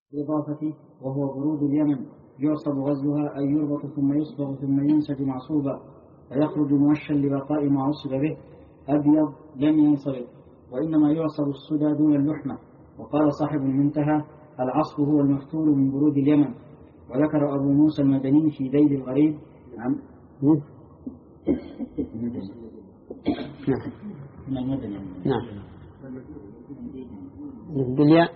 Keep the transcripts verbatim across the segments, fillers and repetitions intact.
إضافته وهو برود اليمن يعصب غزلها أي يربط ثم يصبغ ثم ينسج معصوبا فيخرج موشا لبقاء ما عصب به أبيض لم ينصرف، وإنما يعصب الصدى دون اللحمة. وقال صاحب المنتهى العصب هو المفتول من برود اليمن. وذكر أبو موسى المدني في ذيل الغريب عن نعم نعم بالياء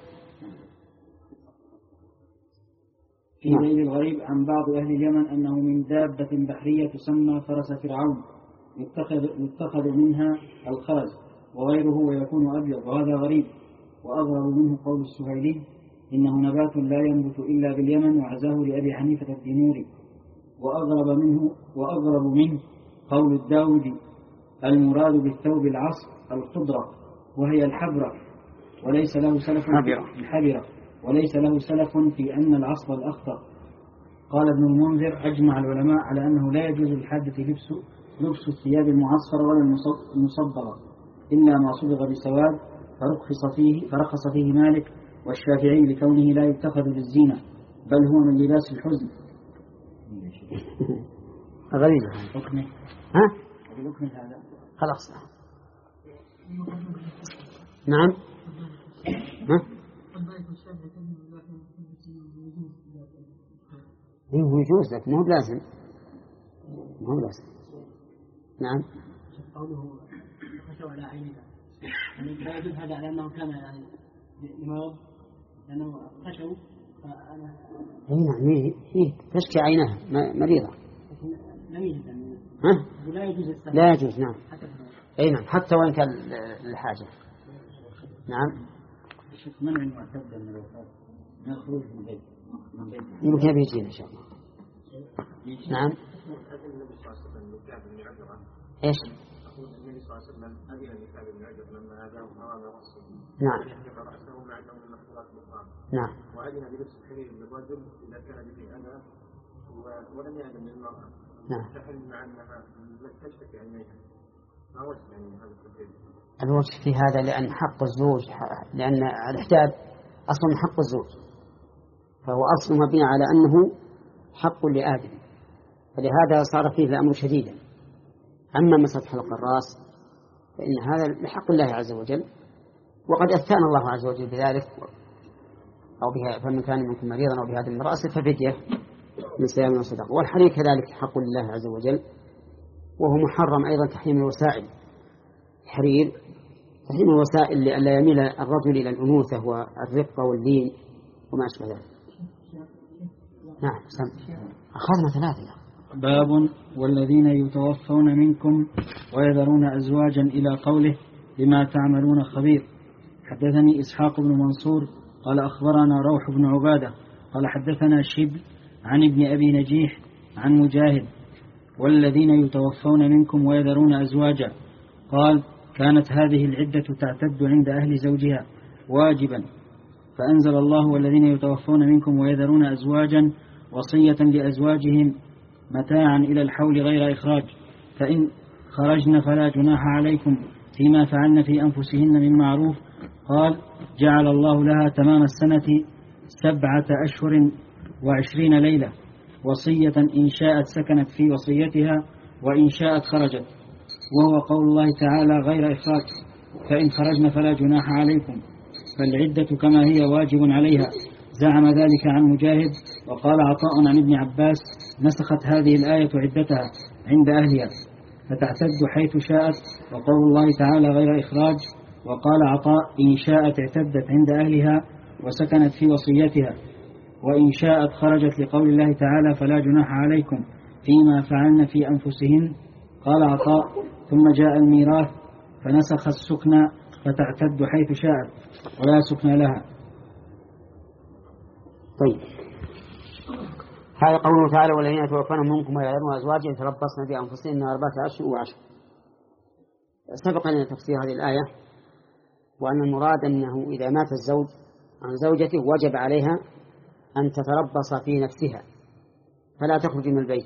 في ذيل الغريب عن بعض أهل اليمن أنه من دابة بحرية تسمى فرس فرعون يتخذ, يتخذ منها الخرز وغيره ويكون أبيض، وهذا غريب. وأغرب منه قول السهيلي إنه نبات لا ينبت إلا باليمن، وعزاه لأبي حنيفة الدينوري. وأغرب منه, وأغرب منه قول الداودي المراد بالثوب العصب الخضرة وهي الحبرة وليس له سلف الحبرة وليس له سلف في أن العصب الأخضر. قال ابن المنذر أجمع العلماء على أنه لا يجوز للحادث لبس, لبس الثياب المعصفرة ولا المصبغة إلا ما صبغ بسواد، فرخص فيه, فرخص فيه مالك والشافعي لكونه لا يتخذ للزينة بل هو من لباس الحزن. غريب ها؟ خلاص نعم ها؟ هو يجوز لكن مو بلازم مو بلازم. نعم قوله خشوا على عينها يعني لا يجوز هذا على أنه كان يعني لمرض لأنه خشوا فأنا نعم هي تشكي عينها مريضة لم يجوز ها؟ لا يجوز لا يجوز نعم أي نعم حتى وإن كان الحاجة. نعم الشيخ منع المعتدة من الوفاة من الخروج من بيت يمكن يجينا إن شاء الله. نعم إيش النبي صلى الله عليه وسلم أذن لكعب بن عجرة لما أذاه أمام رأسه نعم يحلق رأسه مع أنه من محفوظات الإحرام نعم وأذن بلبس الحرير للرجل إذا كان به أذى ولم يأذن للمرأة نعم تحل مع أنها تشتكي عينيها. ما وجه يعني هذا التفسير؟ الوجه في هذا لأن حق الزوج لأن الإحداد أصلا حق الزوج فهو أصل مبني على أنه حق لآدم، فلهذا صار فيه الأمر شديدا. أما مسألة حلق الرأس فإن هذا لحق الله عز وجل، وقد أثنى الله عز وجل بذلك أو بها فمن كان منكم مريضا أو بهذا من رأسه ففدية من صيام وصدقة. والحرير كذلك حق لله عز وجل، وهو محرم أيضا تحريم الوسائل. الحرير تحريم الوسائل لئلا يميل الرجل إلى الأنوثة والرقة واللين وما أشبه ذلك. نعم سم أخذنا ثلاثة. باب والذين يتوفون منكم ويذرون أزواجا إلى قوله بما تعملون خبير. حدثني إسحاق بن منصور قال أخبرنا روح بن عبادة قال حدثنا شبل عن ابن أبي نجيح عن مجاهد والذين يتوفون منكم ويذرون أزواجا قال كانت هذه العدة تعتد عند أهل زوجها واجبا، فأنزل الله والذين يتوفون منكم ويذرون أزواجا وصية لأزواجهم متاعا إلى الحول غير إخراج، فإن خرجن فلا جناح عليكم فيما فعلن في أنفسهن من معروف. قال جعل الله لها تمام السنة سبعة أشهر وعشرين ليلة وصية إن شاءت سكنت في وصيتها وإن شاءت خرجت، وهو قول الله تعالى غير إخراج، فإن خرجن فلا جناح عليكم، فالعدة كما هي واجب عليها. زعم ذلك عن مجاهد. وقال عطاء عن ابن عباس نسخت هذه الآية عدتها عند أهلها فتعتد حيث شاءت، وقول الله تعالى غير إخراج. وقال عطاء إن شاءت اعتدت عند أهلها وسكنت في وصيتها، وإن شاءت خرجت لقول الله تعالى فلا جناح عليكم فيما فعلن في أنفسهن. قال عطاء ثم جاء الميراث فنسخ السكن فتعتد حيث شاءت ولا سكن لها. طيب هذا قوله تعالى والذين يتوفون منكم ويذرون أزواجا يتربصن بأنفسهن أربعة أشهر وعشر. سبق لنا تفسير هذه الآية وأن المراد أنه إذا مات الزوج عن زوجته وجب عليها أن تتربص في نفسها فلا تخرج من البيت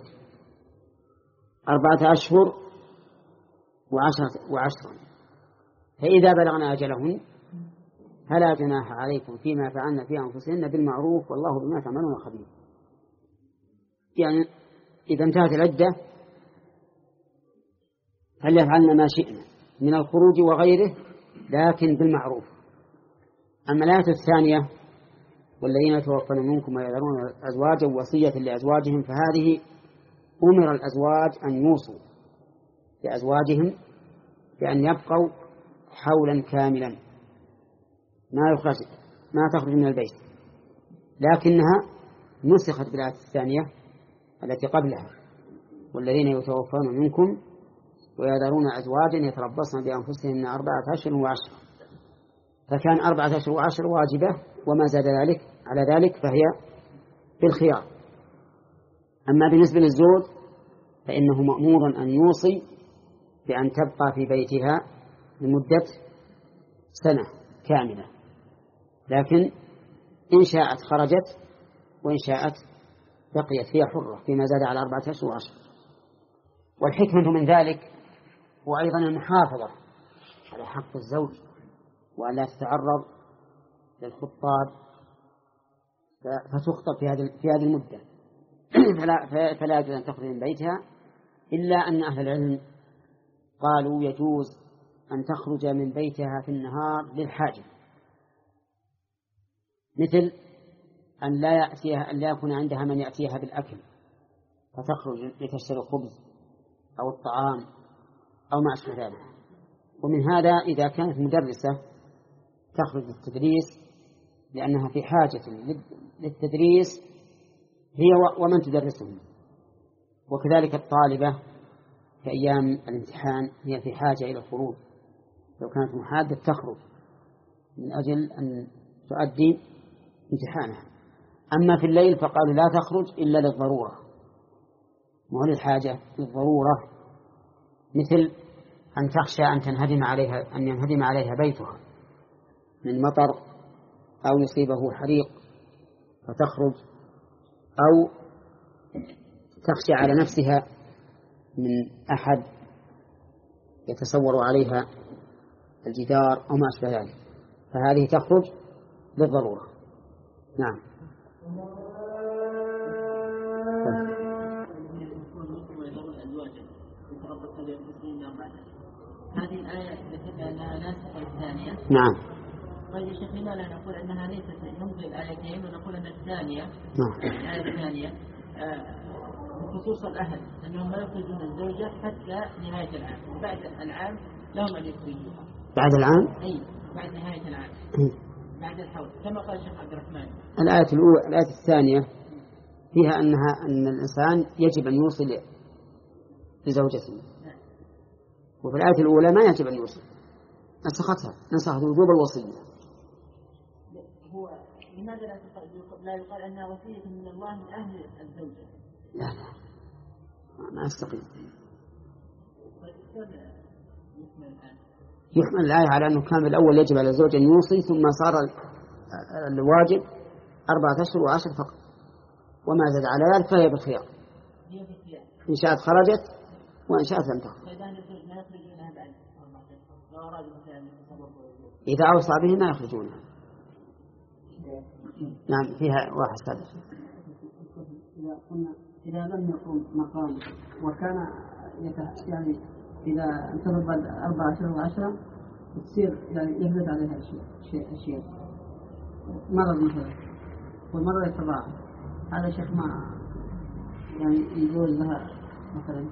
أربعة أشهر وعشرة وعشرا، فإذا بلغنا أجلهن فلا جناح عليكم فيما فعلن في أنفسهن بالمعروف والله بما تعملون خبير. يعني إذا انتهت العدة فليفعلن ما شئنا من الخروج وغيره لكن بالمعروف. أما الآية الثانية والذين يتوفون منكم ويذرون أزواجا وصية لأزواجهم فهذه أمر الأزواج أن يوصوا لأزواجهم بأن يبقوا حولا كاملا ما يخرج ما تخرج من البيت، لكنها نسخت بالآية الثانية التي قبلها والذين يتوفون منكم ويذرون أزواجا يتربصن بأنفسهن أربعة أشهر وعشرة، فكان أربعة أشهر وعشر واجبة وما زاد ذلك على ذلك فهي بالخيار. أما بالنسبة للزوج فإنه مأمور أن يوصي بأن تبقى في بيتها لمدة سنة كاملة، لكن إن شاءت خرجت وإن شاءت بقيت هي حرة فيما زاد على أربعة أشهر وعشر. والحكمة من ذلك هو أيضا المحافظة على حق الزوج وأن لا تتعرض للخطاب فتخطب في هذه في هذه المدة فلا فلا يجوز أن تخرج من بيتها، إلا أن أهل العلم قالوا يجوز أن تخرج من بيتها في النهار للحاجة، مثل أن لا يأتيها أن لا يكون عندها من يأتيها بالأكل فتخرج لتشتري الخبز أو الطعام أو ما أشبه ذلك. ومن هذا إذا كانت مدرسة تخرج للتدريس لأنها في حاجة للتدريس هي ومن تدرسهم، وكذلك الطالبة في أيام الامتحان هي في حاجة إلى الخروج، لو كانت محادة تخرج من أجل أن تؤدي امتحانها. أما في الليل فقالوا لا تخرج إلا للضرورة مو للحاجة، للضرورة، مثل أن تخشى أن تنهدم عليها أن ينهدم عليها بيتها من مطر أو يصيبه حريق فتخرج، أو تخشى على نفسها من أحد يتصور عليها الجدار أو ما أشبه ذلك، فهذه تخرج للضرورة. نعم. هذه الآية ذكرنا أنها ناسخة الثانية. نعم. طيب يا شيخ لماذا لا نقول أنها ليست نمضي الآيتين ونقول أن الثانية نعم. الآية الثانية بخصوص الأهل أنهم لا يخرجون الزوجة حتى نهاية العام وبعد العام لهم أن يخرجوها. بعد العام؟ أي بعد نهاية العام. بعد الحول كما قال الشيخ عبد الرحمن. الآية الأولى الآية الثانية فيها أنها أن الإنسان يجب أن يوصل لزوجته، وفي الآية الأولى ما يجب أن يوصل، نسختها نسخت وجوب الوصية. هو لماذا لا لا يقال أنها وصية من الله من أهل الزوجة؟ لا لا ما أستقيم. يحمل الآية على أنه كان الأول يجب على الزوج أن يوصي ثم صار الواجب أربعة أشهر وعشر فقط، وما زاد على ذلك فهي بالخيار، إن شاءت خرجت وإن شاءت لم تخرج. إذا أوصى به ما يخرجونها. نعم فيها واحد سادس. إذا لم يقم مقام وكان يعني إذا انتظر بعد أربعة أشهر وعشرة تصير يعني يحدث عليها شيء أشياء مرض مثلا والمرض يتضاعف، هذا شيخ ما يعني يجوز لها مثلا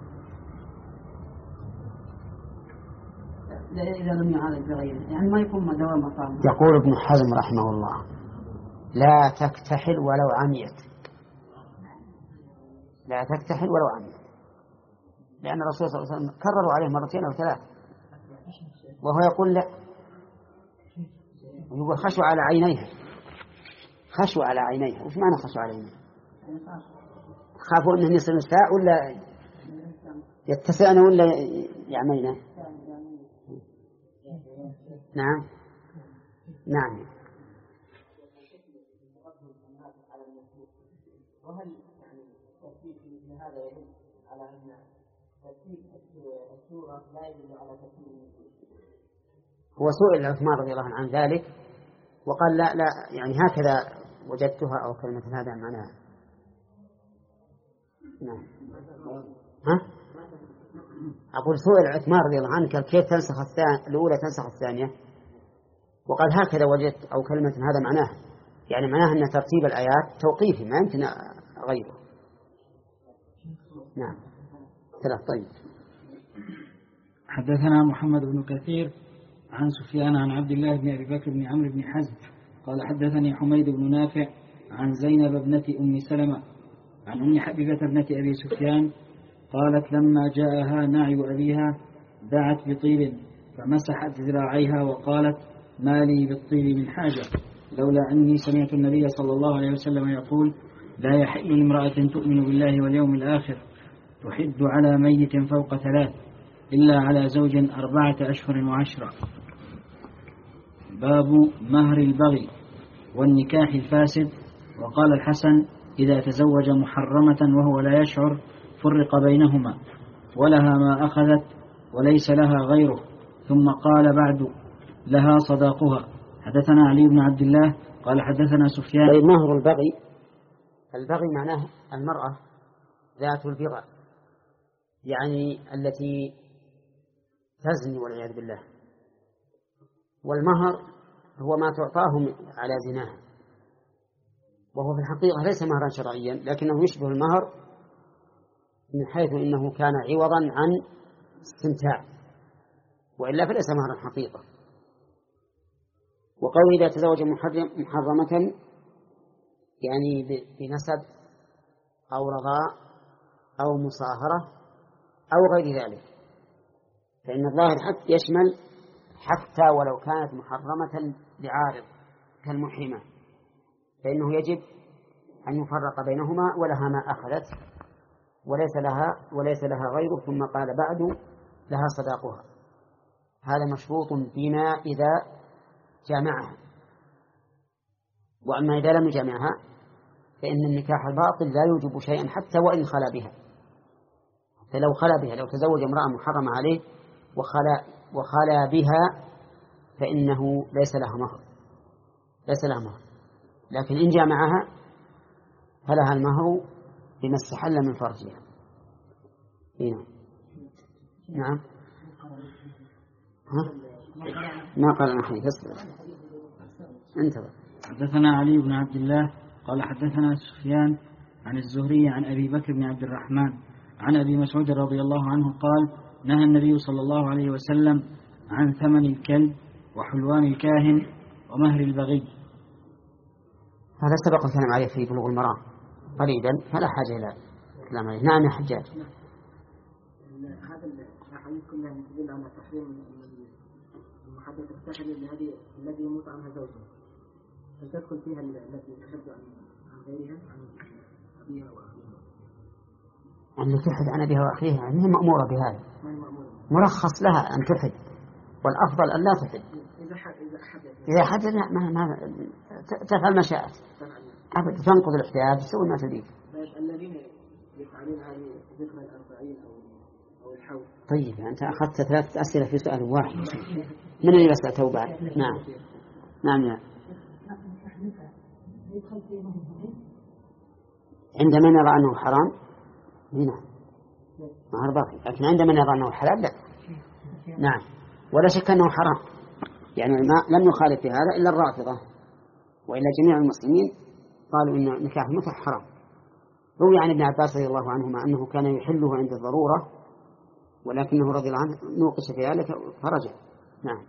إذا لم يعالج بغيره يعني ما يكون دوام مقام. يقول ابن حزم رحمه الله لا تكتحل ولو عميت، لا تكتحل ولو عميت، لأن الرسول صلى الله عليه وسلم كرروا عليه مرتين أو ثلاث وهو يقول لا، يقول خشوا على عينيها، خشوا على عينيها. وش معنى خشوا على عينيها؟ خافوا أنه يصير نساء ولا يتسعن ولا يعمينا. نعم نعم. وهل يعني ترتيب مثل هذا يدل على أن ترتيب السورة لا يدل على ترتيب؟ هو سئل عثمان رضي الله عنه عن ذلك وقال لا لا يعني هكذا وجدتها أو كلمة هذا معناها. نعم. ها؟ أقول سئل عثمان رضي الله عنه كيف تنسخ الثانية الأولى تنسخ الثانية، وقال هكذا وجدت أو كلمة هذا معناها، يعني معناها أن ترتيب الآيات توقيفي ما يمكن غيره. نعم. ثلاث. طيب. حدثنا محمد بن كثير عن سفيان عن عبد الله بن أبي بكر بن عمرو بن حزم قال حدثني حميد بن نافع عن زينب ابنة أم سلمة عن أم حبيبة ابنة أبي سفيان قالت لما جاءها نعي أبيها دعت بطيب فمسحت ذراعيها وقالت ما لي بالطيب من حاجة لولا أني سمعت النبي صلى الله عليه وسلم يقول لا يحل لامرأة تؤمن بالله واليوم الآخر تحد على ميت فوق ثلاث إلا على زوج أربعة أشهر وعشرة. باب مهر البغي والنكاح الفاسد. وقال الحسن إذا تزوج محرمة وهو لا يشعر فرق بينهما ولها ما أخذت وليس لها غيره. ثم قال بعد لها صداقها. حدثنا علي بن عبد الله قال حدثنا سفيان. طيب مهر البغي، البغي معناه المرأة ذات البغى، يعني التي تزني والعياذ بالله، والمهر هو ما تعطاه على زناها، وهو في الحقيقة ليس مهرا شرعيا لكنه يشبه المهر من حيث إنه كان عوضا عن استمتاع، وإلا فليس مهرا حقيقة. وقول إذا تزوج محرمة يعني بنسب أو رضاء أو مصاهرة أو غير ذلك، فإن الظاهر حتى يشمل حتى ولو كانت محرمة لعارض كالمحرمة، فإنه يجب أن يفرق بينهما ولها ما أخذت وليس لها وليس لها غيره. ثم قال بعد لها صداقها، هذا مشروط بما إذا جامعها، وأما إذا لم يجامعها فإن النكاح الباطل لا يوجب شيئا حتى وإن خلا بها. فلو خلا بها، لو تزوج امرأة محرمة عليه وخلا وخلا بها فإنه ليس لها مهر، ليس لها مهر، لكن إن جامعها فلها المهر بما استحل من فرجها. هنا. نعم. ها؟ ما قال أحد يسأل. انتظر. حدثنا علي بن عبد الله قال حدثنا سفيان عن الزهري عن أبي بكر بن عبد الرحمن عن أبي مسعود رضي الله عنه قال نهى النبي صلى الله عليه وسلم عن ثمن الكلب وحلوان الكاهن ومهر البغي. هذا سبق الكلام عليه في بلوغ المرام قريبا، فلا حاجة إلى كلام عليه. نعم يا حجاج. هذا الحديث كنا نتكلم عن تحريم المحدث السحر الذي الذي يموت عنها زوجها، هل تدخل فيها التي تحد عن غيرها عن أبيها وأخيها؟ أن تحد عن أبيها وأخيها يعني هي مأمورة بهذا، مرخص لها أن تحد، والأفضل أن لا تحد. إذا حد إذا حد إذا حد ما ما تفعل ما شاءت، أبد تنقض الحجاب تسوي ما تريد. الذين يفعلون هذه ذكر الأربعين أو أو الحول. طيب أنت أخذت ثلاثة أسئلة في سؤال واحد، من اللي يسأل توبة؟ نعم نعم يا عندما نرى أنه حرام هنا مهر باقي، لكن عندما نرى أنه حلال لا. نعم ولا شك أنه حرام، يعني ما لم يخالف في هذا إلا الرافضة، وإلا جميع المسلمين قالوا إن نكاح المتعة حرام. روي عن ابن عباس رضي الله عنهما أنه كان يحله عند الضرورة، ولكنه رضي الله عنه نوقش في ذلك فرجع. نعم.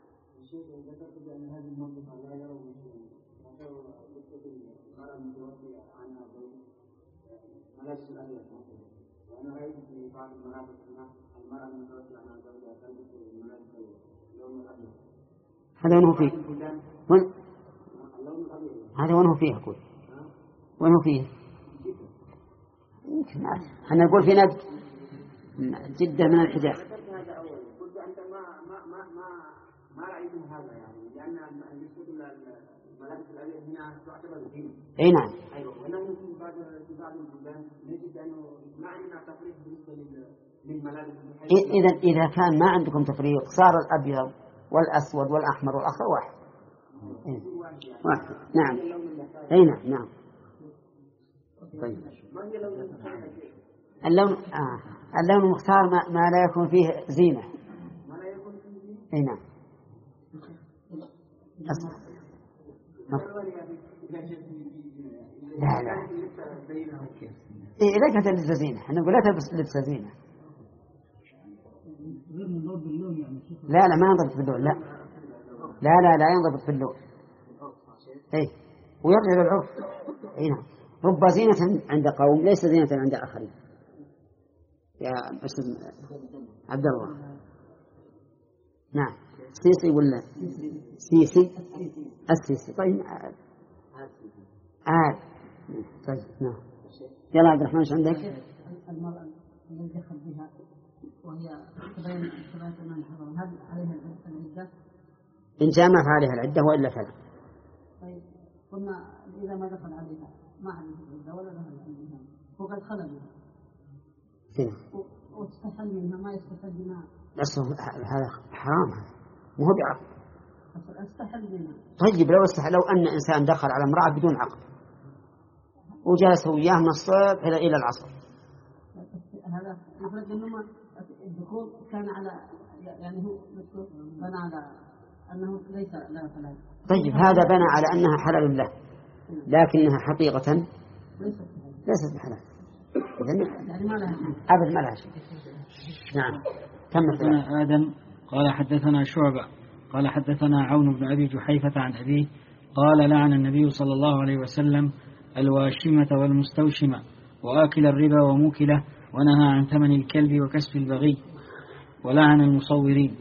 هذا وين هو فيه؟ وين؟ هذا وين هو فيه أقول؟ وين هو فيه؟ يمكن احنا نقول في نقد جدا من الحجاب. قلت أنت ما ما ما ما ما رأيتم هذا يعني، لأن بالنسبة للملابس الأبيض هنا تعتبر دين. أي نعم. أيوة. ونحن في بعض في بعض البلدان نجد أنه ما عندنا تفريق بالنسبة للملابس. إذا إذا كان ما عندكم تفريق صار الأبيض والأسود والأحمر والأخضر واحد. إيه. واحد. نعم أي نعم نعم. طيب. اللون آه. اللون المختار ما, ما لا يكون فيه زينة. أي نعم. أصبر. لا لا إيه لا كانت لبس زينة. أنا أقول لا تلبس لبس زينة. لا لا ما ينضبط باللون. لا لا لا لا ينضبط باللون. إيه ويرجع للعرف. إيه نعم. رب زينة عند قوم ليس زينة عند آخرين. يا اسم عبد الله. نعم سيسي ولا سيسي السيسي. طيب عاد طيب نعم. يلا عبد الرحمن ايش عندك؟ المرأة التي دخل بها وهي تبين تبين أنها حرام هل عليها العدة؟ إن جامع فعليها العدة وإلا فلا. طيب قلنا إذا ما دخل عليها ما عليها العدة ولا دخل عليها وقد خلى بها. هنا. واستحل منها ما يستحل منها. بس هذا حرام هذا مو هو بعقد. استحل منها. طيب لو استحل لو أن إنسان دخل على امرأة بدون عقد وجلس وياه من الصبح إلى إلى العصر. هذا يفرق إنه الدخول كان على يعني هو بنى على أنه ليس لا فلا. طيب هذا بنى على أنها حلال له لكنها حقيقة ليست بحلال. يعني ما لها أبد ما لها شيء. نعم. حدثنا آدم قال حدثنا شعبة قال حدثنا عون بن أبي جحيفة عن أبيه قال لعن النبي صلى الله عليه وسلم الواشمة والمستوشمة وآكل الربا وموكله ونهى عن ثمن الكلب وكسب البغي ولعن المصورين.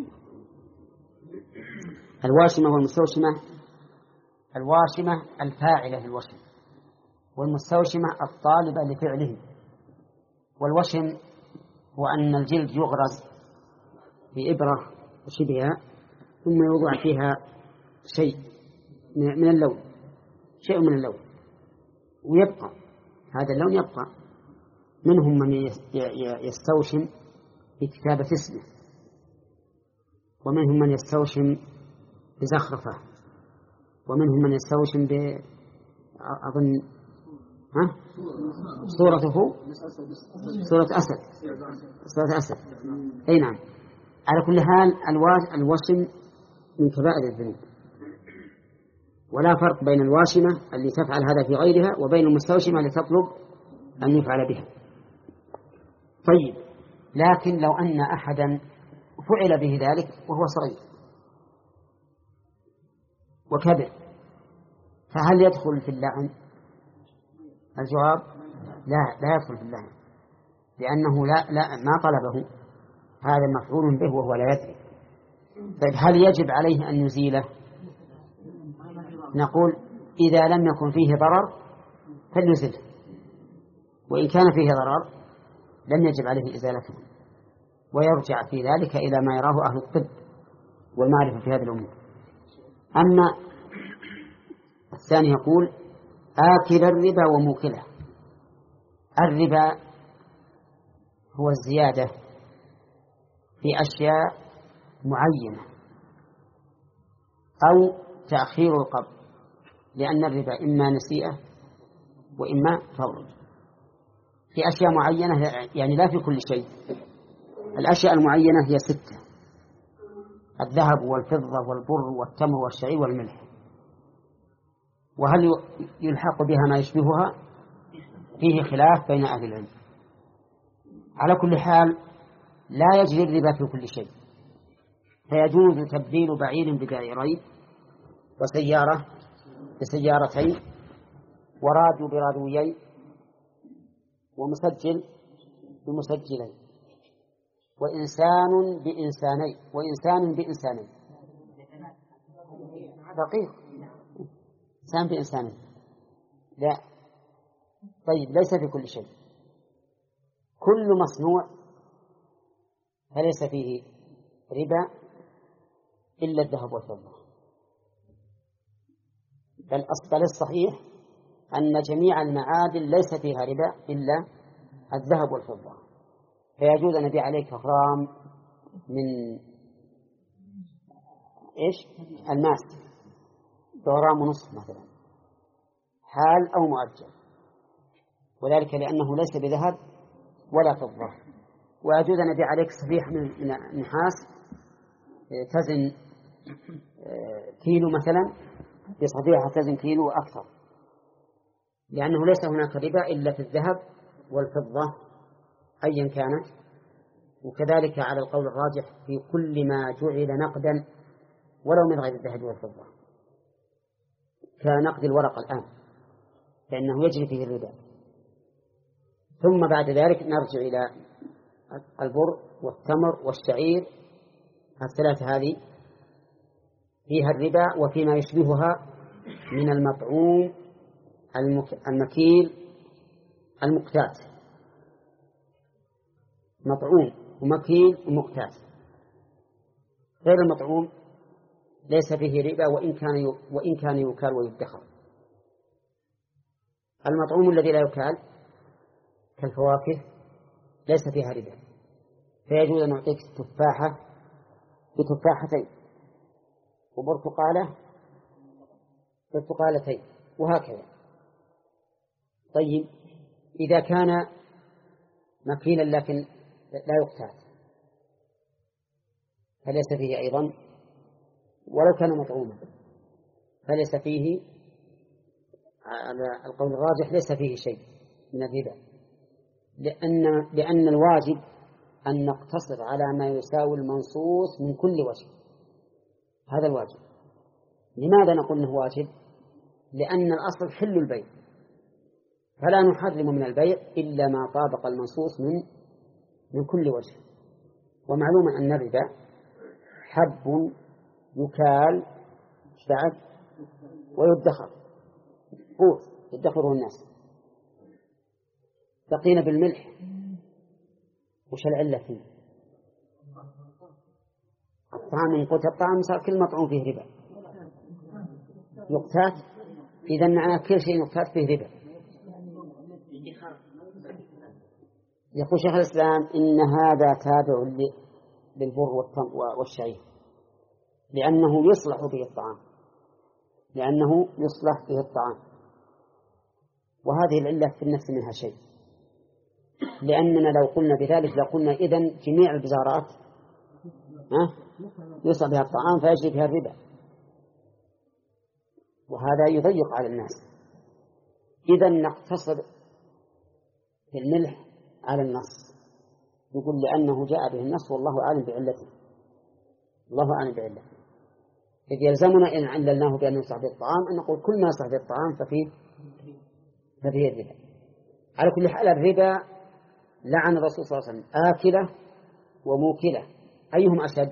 الواشمة والمستوشمة الواشمة الفاعلة للوشم والمستوشمة الطالبة لفعله. والوشم هو أن الجلد يغرز بإبرة وشبهها ثم يوضع فيها شيء من اللون شيء من اللون ويبقى هذا اللون يبقى. منهم من يستوشم بكتابة اسمه ومنهم من يستوشم بزخرفة ومنهم من يستوشم ب أظن ها صورته صورة أسد صورة أسد. أي نعم. على كل حال الوشم من كبائر الذنوب ولا فرق بين الواشمة اللي تفعل هذا في غيرها وبين المستوشمة اللي تطلب أن يفعل بها. طيب لكن لو أن أحدا فعل به ذلك وهو صغير وكبر فهل يدخل في اللعن؟ الجواب لا لا يدخل في اللعن لأنه لا لا ما طلبه هذا مفعول به وهو لا يدري. طيب هل يجب عليه أن يزيله؟ نقول إذا لم يكن فيه ضرر فليزله وإن كان فيه ضرر لم يجب عليه إزالته ويرجع في ذلك إلى ما يراه أهل الطب والمعرفة في هذه الأمور. أما الثاني يقول آكل الربا وموكله. الربا هو الزيادة في أشياء معينة أو تأخير القبض لأن الربا إما نسيئة وإما فور في أشياء معينة يعني لا في كل شيء. الأشياء المعينة هي ستة: الذهب والفضة والبر والتمر والشعير والملح. وهل يلحق بها ما يشبهها؟ فيه خلاف بين أهل العلم. على كل حال لا يجري الربا في كل شيء، فيجوز تبديل بعير ببعيرين وسيارة بسيارتين وراديو براديوين ومسجل بمسجلين وإنسان بإنسانين وإنسان بإنسانين. دقيق. إنسان بإنسانين لا. طيب ليس في كل شيء. كل مصنوع فليس فيه ربا إلا الذهب والفضة. بل أصل الصحيح أن جميع المعادن ليس فيها ربا إلا الذهب والفضة. فيجوز أن نبيع عليك غرام من إيش الماس بغرام ونصف مثلا حال أو مؤجل، وذلك لأنه ليس بذهب ولا فضة. ويجوز أن أبيع عليك صفيحة من النحاس تزن كيلو مثلا بصفيحة تزن كيلو أكثر، لأنه ليس هناك ربا إلا في الذهب والفضة أيا كانت. وكذلك على القول الراجح في كل ما جعل نقدا ولو من غير الذهب والفضة، كنقد الورق الآن فإنه يجري فيه الربا. ثم بعد ذلك نرجع إلى البر والتمر والشعير، الثلاثة هذه فيها الربا وفيما يشبهها من المطعوم المكيل المقتات، مطعوم ومكيل ومقتات. غير المطعوم ليس فيه ربا وإن كان وإن كان يكال ويدخر. المطعوم الذي لا يكال كالفواكه ليس فيها ربا، فيجوز أن نعطيك تفاحة بتفاحتين وبرتقالة برتقالتين وهكذا. طيب إذا كان مكيلا لكن لا يقتات فليس فيه أيضا، ولو كان مطعوما فليس فيه، على القول الراجح ليس فيه شيء من الربا، لأن لأن الواجب أن نقتصر على ما يساوي المنصوص من كل وجه، هذا الواجب. لماذا نقول أنه واجب؟ لأن الأصل حل البيع، فلا نحرم من البيع إلا ما طابق المنصوص من من كل وجه. ومعلوم أن الربا حب يكال بعد ويدخر، قوت يدخره الناس. بقينا بالملح، وش العلة فيه؟ الطعام من قوت الطعام صار كل مطعوم فيه ربا يقتات، إذا معناه كل شيء يقتات فيه ربا. يقول شيخ الإسلام إن هذا تابع للبر والشعير لأنه يصلح به الطعام، لأنه يصلح به الطعام وهذه العلة في النفس منها شيء، لأننا لو قلنا بذلك لقلنا إذن جميع البزارات يصلح بها الطعام فيجري بها الربا، وهذا يضيق على الناس. إذن نقتصر في الملح على النص، يقول لأنه جاء به النص والله أعلم بعلته، الله أعلم بعلته. إذ يلزمنا إن عللناه بأنه يصلح به الطعام أن نقول كل ما يصلح به الطعام ففيه ففيه الربا. على كل حال الربا لعن الرسول صلى الله عليه وسلم آكلة وموكلة، أيهم أشد؟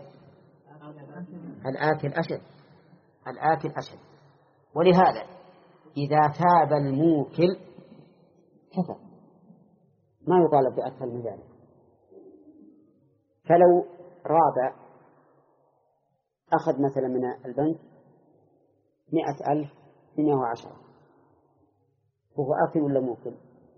الآكل أشد، الآكل أشد. ولهذا إذا تاب الموكل كفى، ما يطالب بأكثر من ذلك. فلو راب أخذ مثلا من البنك مئة ألف بمئة وعشرة، هو آكل ولا موكل؟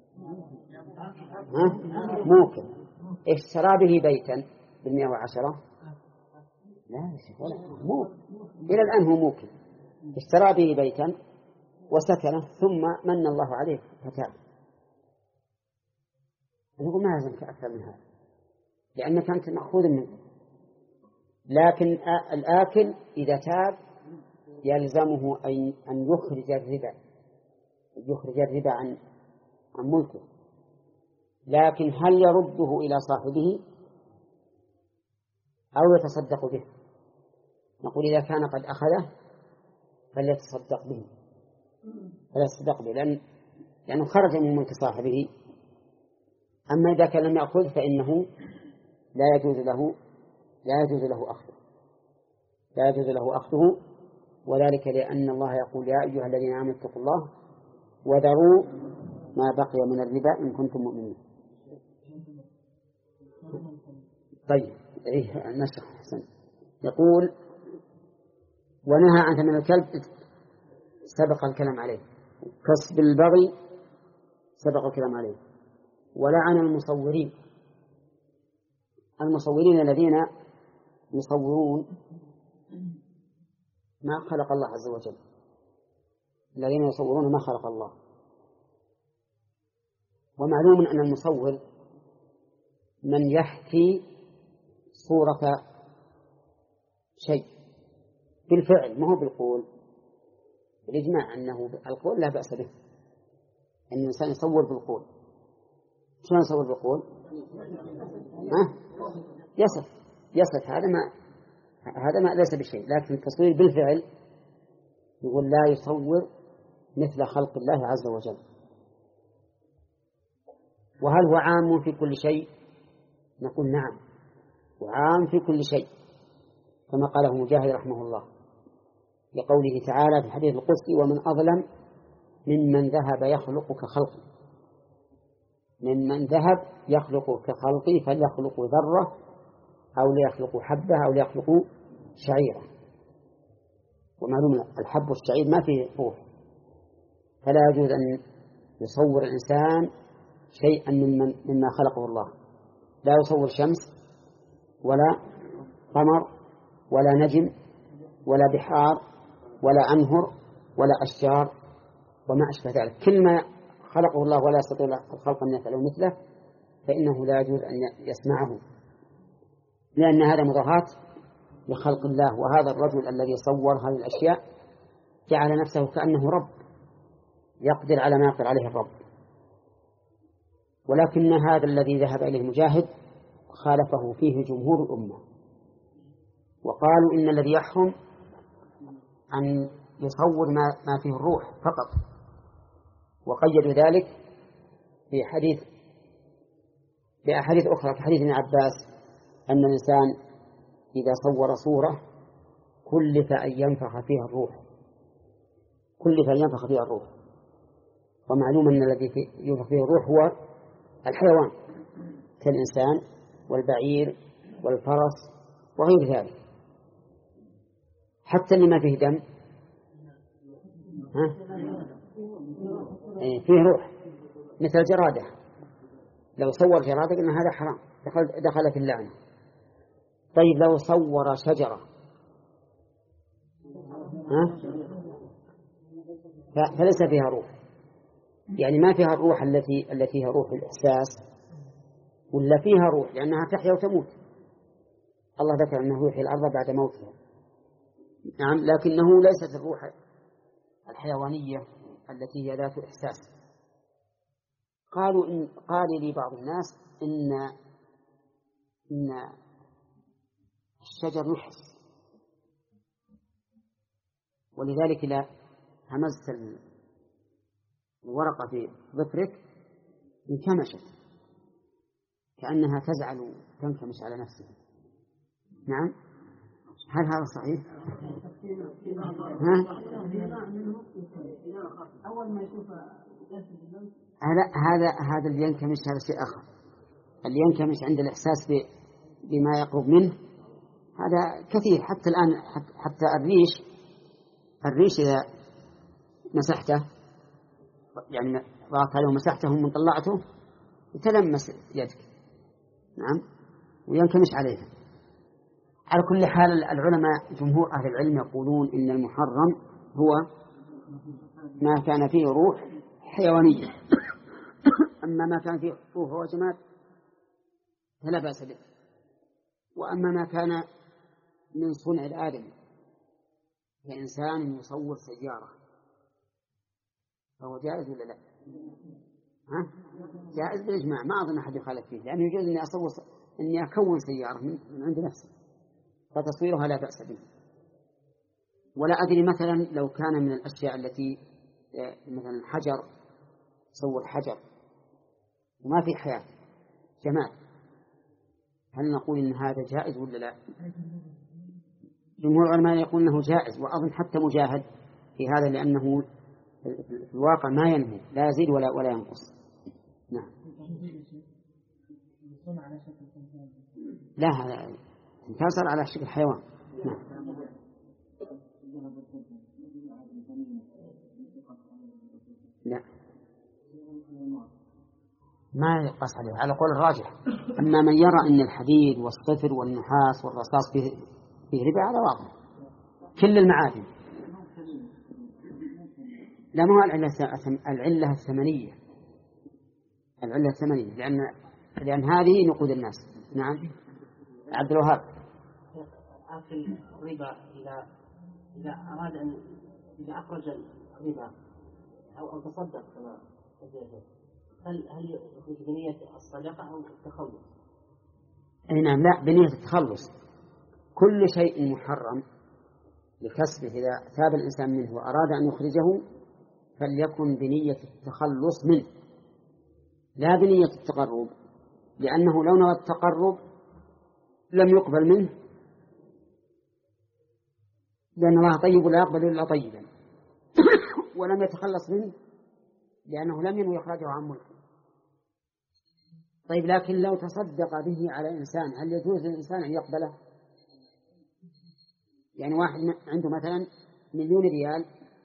ها؟ موكل. اشترى به بيتا بالمئة وعشرة؟ لا يا شيخ ولا موكل، إلى الآن هو موكل. اشترى به بيتا وسكنه ثم من الله عليه فتاب، نقول ما لازمك أكثر من هذا لأنك أنت مأخوذ منه. لكن الآكل إذا تاب يلزمه أن يخرج الربا، يخرج الربا عن عن ملكه. لكن هل يرده إلى صاحبه أو يتصدق به؟ نقول إذا كان قد أخذه فليتصدق به، فليتصدق به لأن لأنه خرج من ملك صاحبه. أما إذا كان لم يأخذ فإنه لا يجوز له لا يجوز له أخذه لا يجوز له أخذه وذلك لأن الله يقول يا أيها الذين آمنوا اتقوا الله وذروا ما بقي من الربا إن كنتم مؤمنين. طيب إيه نسخ حسن. يقول ونهى عن ثمن الكلب سبق الكلام عليه، كسب البغي سبق الكلام عليه، ولعن المصورين المصورين الذين يصورون ما خلق الله عز وجل الذين يصورون ما خلق الله. ومعلوم أن المصور من يحكي صورة شيء بالفعل ما هو بالقول، بالإجماع أنه القول لا بأس به، أن الإنسان يصور بالقول. شلون يصور بالقول؟ ها؟ يصف يصف هذا ما هذا ما ليس بشيء، لكن التصوير بالفعل يقول لا يصور مثل خلق الله عز وجل. وهل هو عام في كل شيء؟ نقول نعم، وعام في كل شيء، كما قاله مجاهد رحمه الله لقوله تعالى في الحديث القدسي: ومن أظلم ممن ذهب يخلق كخلقي، ممن ذهب يخلق كخلقي فليخلق ذرة أو ليخلق حبة أو ليخلق شعيرة. ومعلوم الحب والشعير ما فيه روح، فلا يجوز أن يصور الإنسان شيئا ممن مما خلقه الله. لا يصور شمس ولا قمر ولا نجم ولا بحار ولا أنهر ولا أشجار وما أشبه ذلك. كل ما خلقه الله ولا يستطيع الخلق أن يفعله مثله فإنه لا يجوز أن يسمعه، لأن هذا مضاهاة لخلق الله. وهذا الرجل الذي صور هذه الأشياء جعل نفسه كأنه رب يقدر على ما يقدر عليه الرب. ولكن هذا الذي ذهب إليه مجاهد خالفه فيه جمهور الأمة، وقالوا إن الذي يحرم أن يصور ما فيه الروح فقط، وقيدوا ذلك في حديث بأحاديث أخرى كحديث ابن عباس أن الإنسان إذا صور صورة كلف أن ينفخ فيها الروح، كلف أن ينفخ فيها الروح. ومعلوم أن الذي ينفخ فيه الروح هو الحيوان كالإنسان والبعير والفرس وغير ذلك، حتى اللي ما فيه دم ها؟ فيه روح مثل الجرادة. لو صور جرادة قلنا هذا حرام، دخل دخل في اللعنة. طيب لو صور شجرة ها؟ فليس فيها روح، يعني ما فيها الروح التي التي فيها روح الإحساس، ولا فيها روح لأنها تحيا وتموت. الله ذكر أنه يحيي الأرض بعد موتها، نعم، لكنه ليست الروح الحيوانية التي هي ذات إحساس. قالوا إن قال لي بعض الناس إن إن الشجر يحس، ولذلك إذا همست الورقة في ظفرك انكمشت كأنها تزعل وتنكمش على نفسها. نعم، هل هذا صحيح؟ ها؟ هذا هذا هذا اللي ينكمش هذا شيء آخر. اللي ينكمش عند الإحساس بما يقرب منه هذا كثير. حتى الآن حتى الريش الريش إذا مسحته يعني ضغطت عليه ومسحته من طلعته يتلمس يدك، نعم، وينكمش عليها. على كل حال العلماء جمهور أهل العلم يقولون إن المحرم هو ما كان فيه روح حيوانية، أما ما كان فيه روح هو جماد فلا بأس به. وأما ما كان من صنع الآدم كإنسان يصور سيارة فهو جائز ولا لا؟ ها؟ جائز بالإجماع، ما أظن أحد يخالف فيه، لأنه يجوز أني أصور أني أكون سيارة من عند نفسي فتصويرها لا بأس به. ولا أدري مثلا لو كان من الأشياء التي مثلا حجر، صور حجر وما في حياة جماد، هل نقول إن هذا جائز ولا لا؟ جمهور العلماء يقول أنه جائز، وأظن حتى مجاهد في هذا، لأنه في الواقع ما ينمو، لا يزيد ولا ولا ينقص. نعم. لا، هذا انتصر على شكل حيوان. نعم. لا، ما يقاس عليه على قول الراجح. أما من يرى أن الحديد والصفر والنحاس والرصاص فيه فيه ربا، هذا واضح. كل المعادن لا، ما هو العلة العلة الثمنية، العلة الثمنية، لأن لأن هذه نقود الناس. نعم عبد الوهاب. آكل الربا إذا إذا أراد أن إذا أخرج الربا أو أو تصدق كما هل هل يخرج بنية الصدقة أو التخلص؟ أي نعم، لا، بنية التخلص. كل شيء محرم لكسبه إذا تاب الإنسان منه وأراد أن يخرجه فليكن بنية التخلص منه لا بنية التقرب، لأنه لو نوى التقرب لم يقبل منه، لأن الله طيب لا يقبل إلا طيبا، ولم يتخلص منه لأنه لم ينوي إخراجه عن ملكه. طيب لكن لو تصدق به على إنسان هل يجوز للإنسان أن يقبله؟ يعني واحد عنده مثلا مليون ريال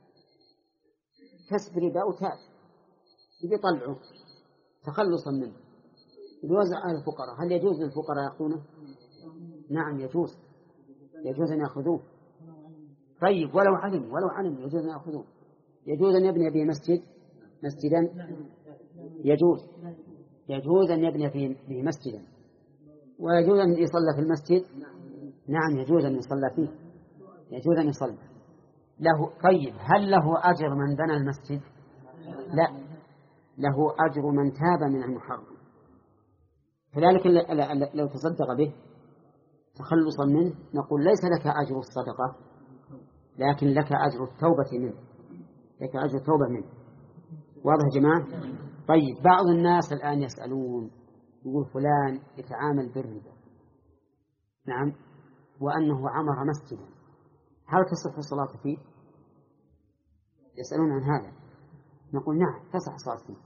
كسب ربا وتاب، يطلعه تخلصا منه يوزع على الفقراء، هل يجوز للفقراء يأخذونه؟ نعم يجوز، يجوز أن يأخذوه. طيب ولو علم ولو علم يجوز أن يأخذوه. يجوز أن يبني به مسجد مسجدا، يجوز يجوز أن يبني به مسجدا، ويجوز أن يصلى في المسجد. نعم يجوز أن يصلى فيه، يجوز أن يصلى له. طيب هل له أجر من بنى المسجد؟ لا، له أجر من تاب من المحرم. فذلك لو تصدق به تخلصا منه نقول ليس لك أجر الصدقة، لكن لك أجر التوبة منه، لك أجر التوبة منه. واضح يا جماعة؟ طيب بعض الناس الآن يسألون، يقول فلان يتعامل بالربا، نعم، وأنه عمر مسجدا، هل تصح الصلاة فيه؟ يسألون عن هذا، نقول نعم تصح الصلاة فيه،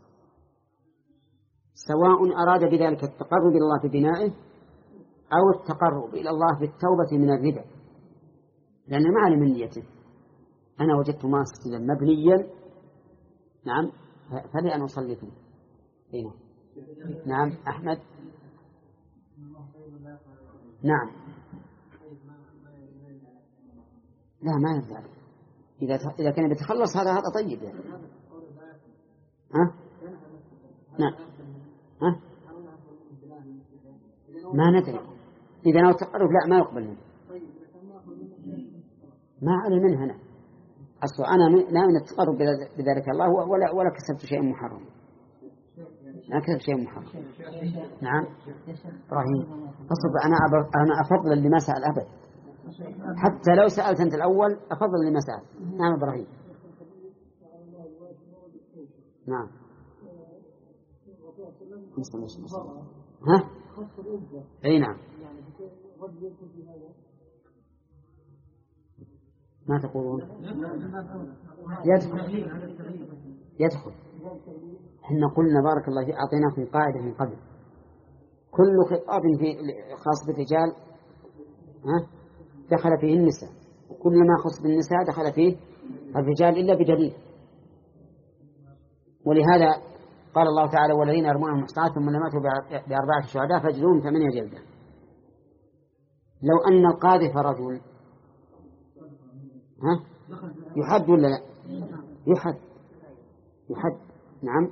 سواء أراد بذلك التقرب إلى الله ببنائه أو التقرب إلى الله بالتوبة من الربا، لأن ما علم من نيته. أنا وجدت مسجدا مبنيا، نعم، فلي أن أصلي فيه. إيه؟ نعم أحمد. نعم لا ما يرجع، إذا إذا كان بيتخلص هذا هذا طيب يعني. ها؟ نعم. ها؟ ما ندري إذا نوى التقرب لا ما يقبل منه، ما علم منه. هنا أصل أنا لا من التقرب بذلك الله ولا ولا كسبت شيء محرم، لا كسبت شيء محرم. نعم إبراهيم أصل أنا أنا أفضل اللي ما سأل أبد، حتى لو سألت أنت الأول أفضل اللي ما سأل. نعم إبراهيم. نعم ها؟ أي نعم. ما تقولون؟ يدخل يدخل. احنا قلنا بارك الله فيك أعطيناكم قاعدة من قبل، كل خطاب في خاص بالرجال ها دخل فيه النساء، وكل ما خص بالنساء دخل فيه الرجال إلا بدليل. ولهذا قال الله تعالى والذين يرمون المحصنات ثم لم يأتوا بأربعة شهداء فاجلدوهم ثمانية جلدة. لو أن القاذف رجل ها يحد ولا لا؟ يحد يحد. نعم.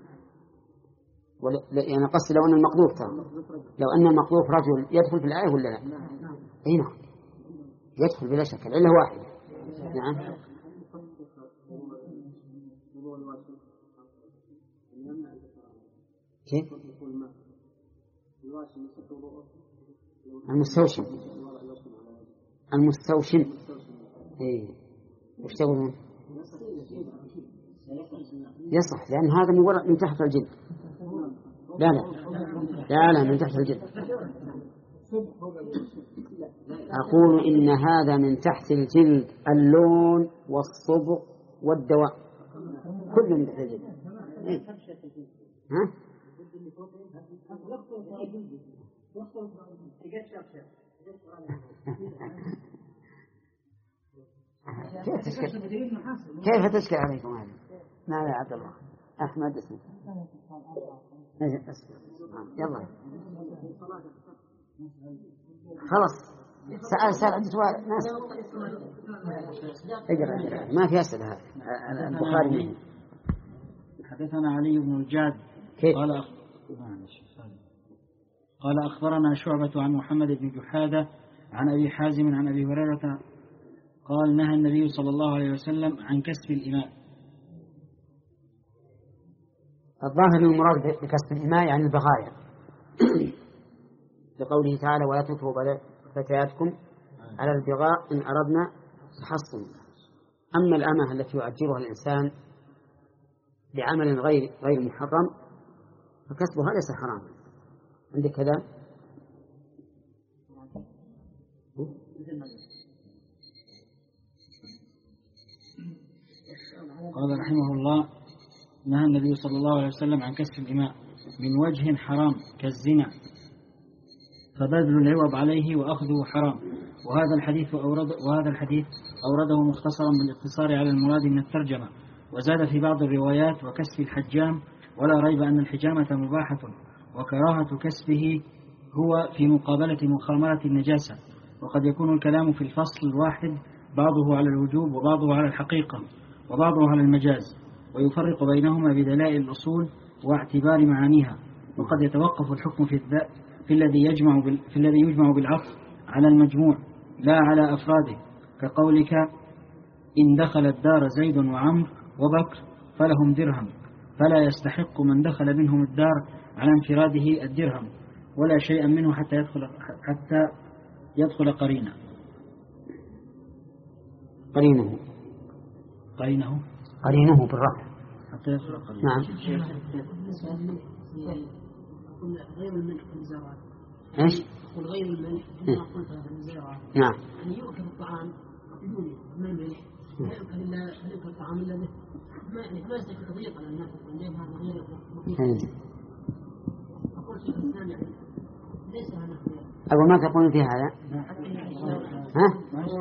يعني قصد لو أن المقذوف ترى لو أن المقذوف رجل يدخل في الآية ولا لا؟ أي نعم يدخل بلا شك، العلة واحدة. نعم. كيف؟ المستوشم المستوشم إيه وش تقولون؟ يصح، لأن هذا من من تحت الجلد. لا لا لا لا من تحت الجلد. أقول إن هذا من تحت الجلد، اللون والصبغ والدواء كله من تحت الجلد. إيه؟ ها؟ كيف تشكل كيف تشكل عليكم هذا؟ نعم يا عبد الله. أحمد اسمه. يلا خلاص سأل سأل سؤال ناس اقرأ ما في أسئلة هذا البخاري منه. حدثنا علي بن الجاد قال أخ... قال أخبرنا شعبة عن محمد بن جحادة عن أبي حازم عن أبي هريرة قال نهى النبي صلى الله عليه وسلم عن كسب الإماء. الظاهر المراد بكسب الإماء يعني البغايا لقوله تعالى ولا تكرهوا فتياتكم على البغاء إن أردنا تحصنا. أما الأمة التي يؤجرها الإنسان بعمل غير غير محرم فكسبها ليس حراما. عندك كذا؟ قال رحمه الله نهى النبي صلى الله عليه وسلم عن كسب الإماء من وجه حرام كالزنا فبذل العوض عليه وأخذه حرام. وهذا الحديث أورد وهذا الحديث أورده مختصرا بالاقتصار على المراد من الترجمة. وزاد في بعض الروايات وكسب الحجام ولا ريب أن الحجامة مباحة وكراهة كسبه هو في مقابلة مخامرة النجاسة. وقد يكون الكلام في الفصل الواحد بعضه على الوجوب وبعضه على الحقيقة وبعضه على المجاز ويفرق بينهما بدلائل الأصول واعتبار معانيها. وقد يتوقف الحكم في الذات في الذي يجمع بال... في الذي يجمع بالعطف على المجموع لا على أفراده كقولك إن دخل الدار زيد وعمر وبكر فلهم درهم فلا يستحق من دخل منهم الدار على انفراده الدرهم ولا شيئا منه حتى يدخل حتى يدخل قرينه قرينه قرينه قرينه بالرفع حتى يدخل قرينه. نعم. غير الملح في الزراعة. ايش؟ يقول غير الملح كما قلت في الزراعة. نعم. يعني يؤكل الطعام بدون ما الملح لا يؤكل إلا لا يؤكل الطعام إلا به ما يعني ما يستطيع تضييق على الناس لأن هذا غير مفيد. أقول شيخ الإسلام يعني ليس هذا أقول ما تقولون في هذا؟ ها؟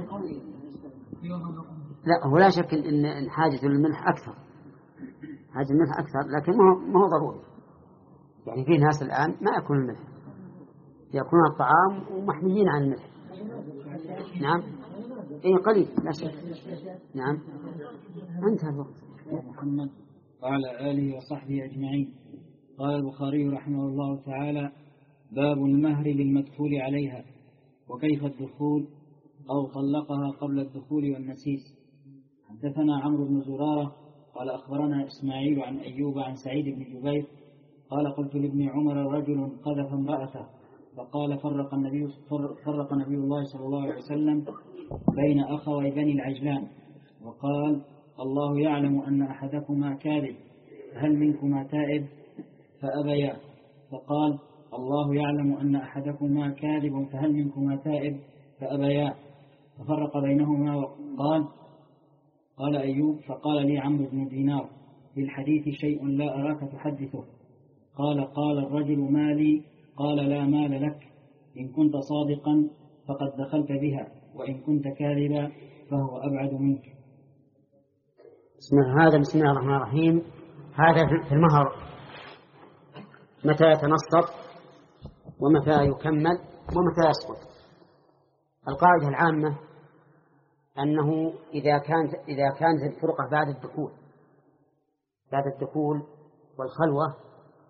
لا هو لا شك إن حاجة الملح أكثر حاجة الملح أكثر لكن ما هو ضروري. يعني في ناس الآن ما يأكلون الملح يأكلون الطعام ومحميين عن الملح. نعم إيه قليل لا شك. نعم انتهى الوقت. محمد وعلى آله وصحبه أجمعين. قال البخاري رحمه الله تعالى باب المهر للمدخول عليها وكيف الدخول أو طلقها قبل الدخول والنسيس. حدثنا عمرو بن زرارة قال أخبرنا إسماعيل عن أيوب عن سعيد بن جبير قال قلت لابن عمر رجل قذف امرأته فقال فرق النبي, فرق نبي الله صلى الله عليه وسلم بين أخوي بني العجلان وقال الله يعلم أن أحدكما كاذب هل منكما تائب فأبيا فقال الله يعلم أن أحدكما كاذب فهل منكما تائب فأبيا ففرق بينهما وقال قال أيوب فقال لي عمرو بن دينار في الحديث شيء لا أراك تحدثه قال قال الرجل مالي قال لا مال لك إن كنت صادقا فقد دخلت بها وإن كنت كاذبا فهو أبعد منك. بسم الله هذا بسم الله الرحمن الرحيم. هذا في المهر متى يتنصب ومتى يكمل ومتى يسقط. القاعدة العامة أنه إذا كانت إذا كانت الفرقة بعد الدخول بعد الدخول والخلوة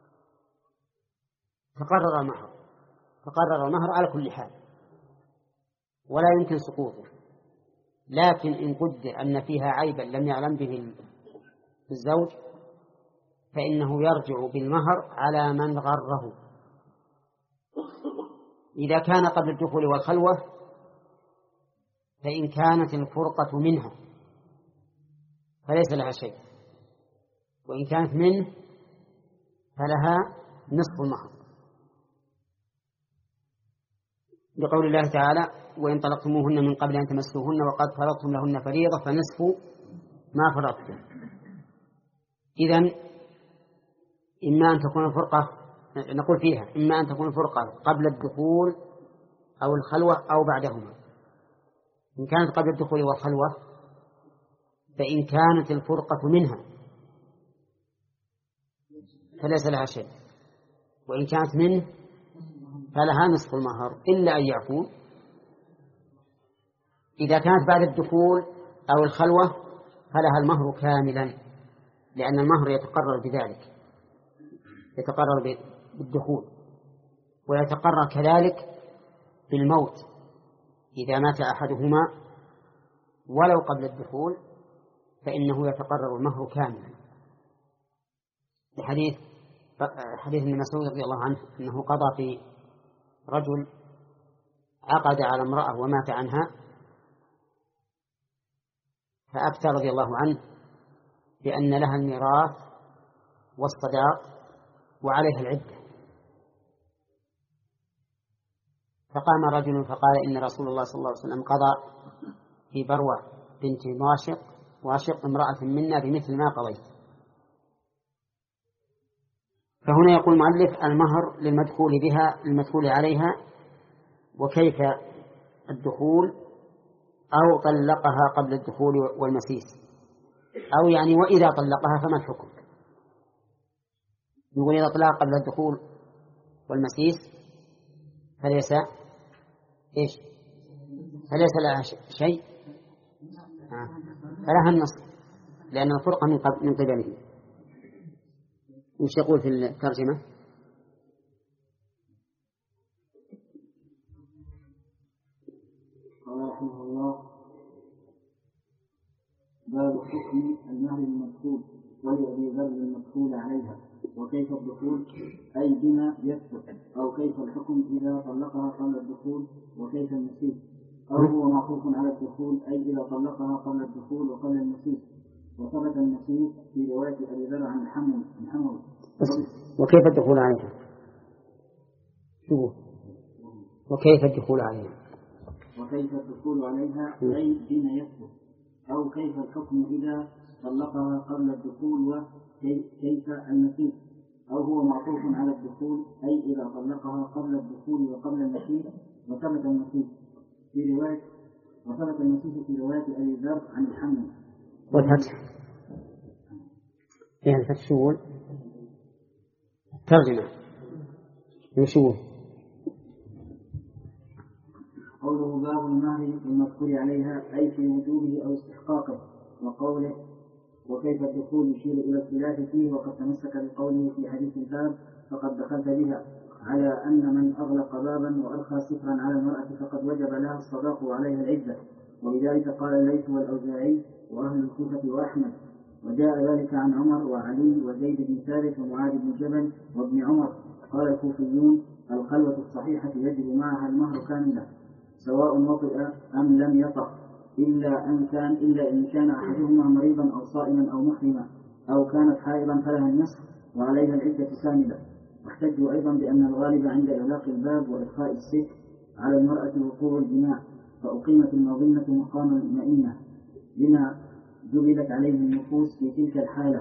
تقرر المهر تقرر المهر على كل حال ولا يمكن سقوطه. لكن إن قدر أن فيها عيبا لم يعلم به الزوج فإنه يرجع بالمهر على من غره. إذا كان قبل الدخول والخلوة فإن كانت الفرقة منها فليس لها شيء وإن كانت منه فلها نصف المهر لقول الله تعالى وإن طلقتموهن من قبل أن تمسوهن وقد فرضتم لهن فريضة فنصف ما فرضتم. إذن إما أن تكون الفرقة نقول فيها إما أن تكون الفرقة قبل الدخول أو الخلوة أو بعدهما. إن كانت قبل الدخول والخلوة فإن كانت الفرقة منها فليس لها شيء وإن كانت منه فلها نصف المهر إلا أن يعفو إذا كانت بعد الدخول أو الخلوة فلها المهر كاملا، لأن المهر يتقرر بذلك، يتقرر بالدخول، ويتقرر كذلك بالموت إذا مات أحدهما ولو قبل الدخول فإنه يتقرر المهر كاملا، لحديث حديث ابن مسعود رضي الله عنه أنه قضى في رجل عقد على امرأة ومات عنها، فأفتى رضي الله عنه بأن لها الميراث والصداق وعليها العدة، فقام رجل فقال إن رسول الله صلى الله عليه وسلم قضى في بروة بنت واشق واشق امرأة منا بمثل ما قضيت. فهنا يقول المؤلف المهر للمدخول بها المدخول عليها، وكيف الدخول، أو طلقها قبل الدخول والمسيس، أو يعني وإذا طلقها فما الحكم؟ يقول إذا طلقها قبل الدخول والمسيس فليس إيش؟ فليس لها شيء، آه. فلها النصف لأن الفرقة من قبله. وش يقول في الترجمة؟ قال رحمه الله: باب حكم المهر المدخول ولأبي ذر المدخول عليها، وكيف الدخول أي بما يثبت، أو كيف الحكم إذا طلقها قبل الدخول، وكيف المسيس، أو هو معطوف على الدخول أي إذا طلقها قبل الدخول وقبل المسيس. وثبت المسيس في رواية أبي ذر عن حمل حمل وكيف الدخول عليها؟ شو وكيف الدخول عليها؟ وكيف الدخول عليها أي بما يثبت، أو كيف الحكم إذا طلقها قبل الدخول، وكيف المسيس، أو هو معطوف على الدخول أي إذا طلقها قبل الدخول وقبل المسيس. وثبت المسيس في رواية وثبت المسيس في رواية أبي ذر عن الحمل والفتح يعني الفتح شو ترجمة شو قوله باب المهر المدخول عليها أي في وجوبه أو استحقاقه، وقوله وكيف الدخول يشير إلى الخلاف فيه، وقد تمسك بقوله في حديث الباب فقد دخلت بها، على أن من أغلق بابا وأرخى سترا على المرأة فقد وجب لها الصداق وعليها العدة، ولذلك قال الليث والأوزاعي وأهل الكوفة وأحمد. وجاء ذلك عن عمر وعلي وزيد بن ثابت ومعاذ بن جبل وابن عمر. قال الكوفيون الخلوة الصحيحة يجب معها المهر كاملا سواء وطئ أم لم يطأ، إلا أن كان إلا إن كان أحدهما مريضا أو صائما أو محرما، أو كانت حائضا فلها النصف وعليها العدة كاملة. واحتجوا أيضا بأن الغالب عند إغلاق الباب وإخفاء الستر على المرأة وقوع الجماع، فأقيمت المظنة مقام المئنة لما جبلت عليه النفوس في تلك الحالة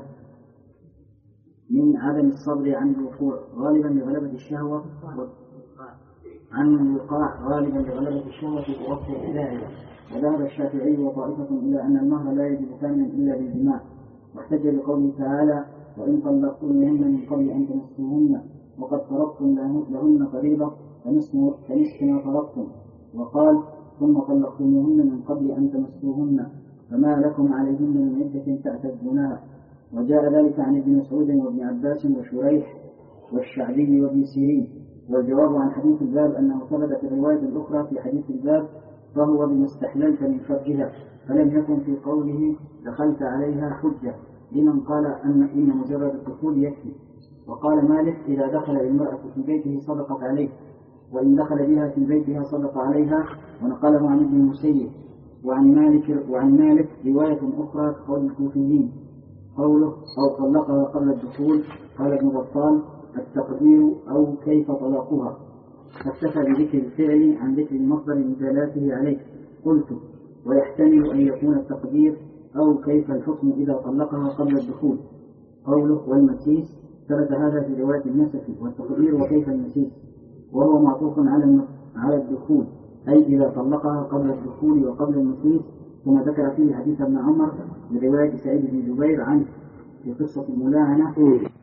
من عدم الصبر عن الوقوع غالبا لغلبة الشهوة عن الوقاع غالبا لغلبة الشهوة في توفر الداعية. وذهب الشافعي وطائفة إلى أن المهر لا يجب كاملا إلا بالجماع، واحتج بقوله تعالى وإن طلقتموهن من قبل أن تمسوهن وقد فرضتم لهن فريضة فنصف ما فرضتم، وقال ثم طلقتموهن من قبل أن تمسوهن فما لكم عليهن من عدة تعتدونها. وجاء ذلك عن ابن مسعود وابن عباس وشريح والشعبي وابن سيرين. والجواب عن حديث الباب أنه ثبت في الرواية الأخرى في حديث الباب فهو بما استحللت من فرجها، فلم يكن في قوله دخلت عليها حجة لمن قال أن إن مجرد الدخول يكفي. وقال مالك إذا دخل المرأة في بيته صدقت عليه، وإن دخل بها في بيتها صدق عليها. ونقله عن ابن المسيب. وعن مالك وعن مالك رواية أخرى قول الكوفيين قوله أو طلقها قبل الدخول. قال ابن بطال التقدير أو كيف طلاقها، فاكتفى بذكر الفعل عن ذكر المصدر لدلاله عليه. قلت ويحتمل أن يكون التقدير أو كيف الحكم إذا طلقها قبل الدخول. قوله والمسيس ثبت هذا في رواية النسفي، والتقدير وكيف المسيس وهو معطوف على على الدخول أي إذا طلقها قبل الدخول وقبل المسيس. ثم ذكر فيه حديث ابن عمر برواية سعيد بن جبير عنه في قصة الملاعنة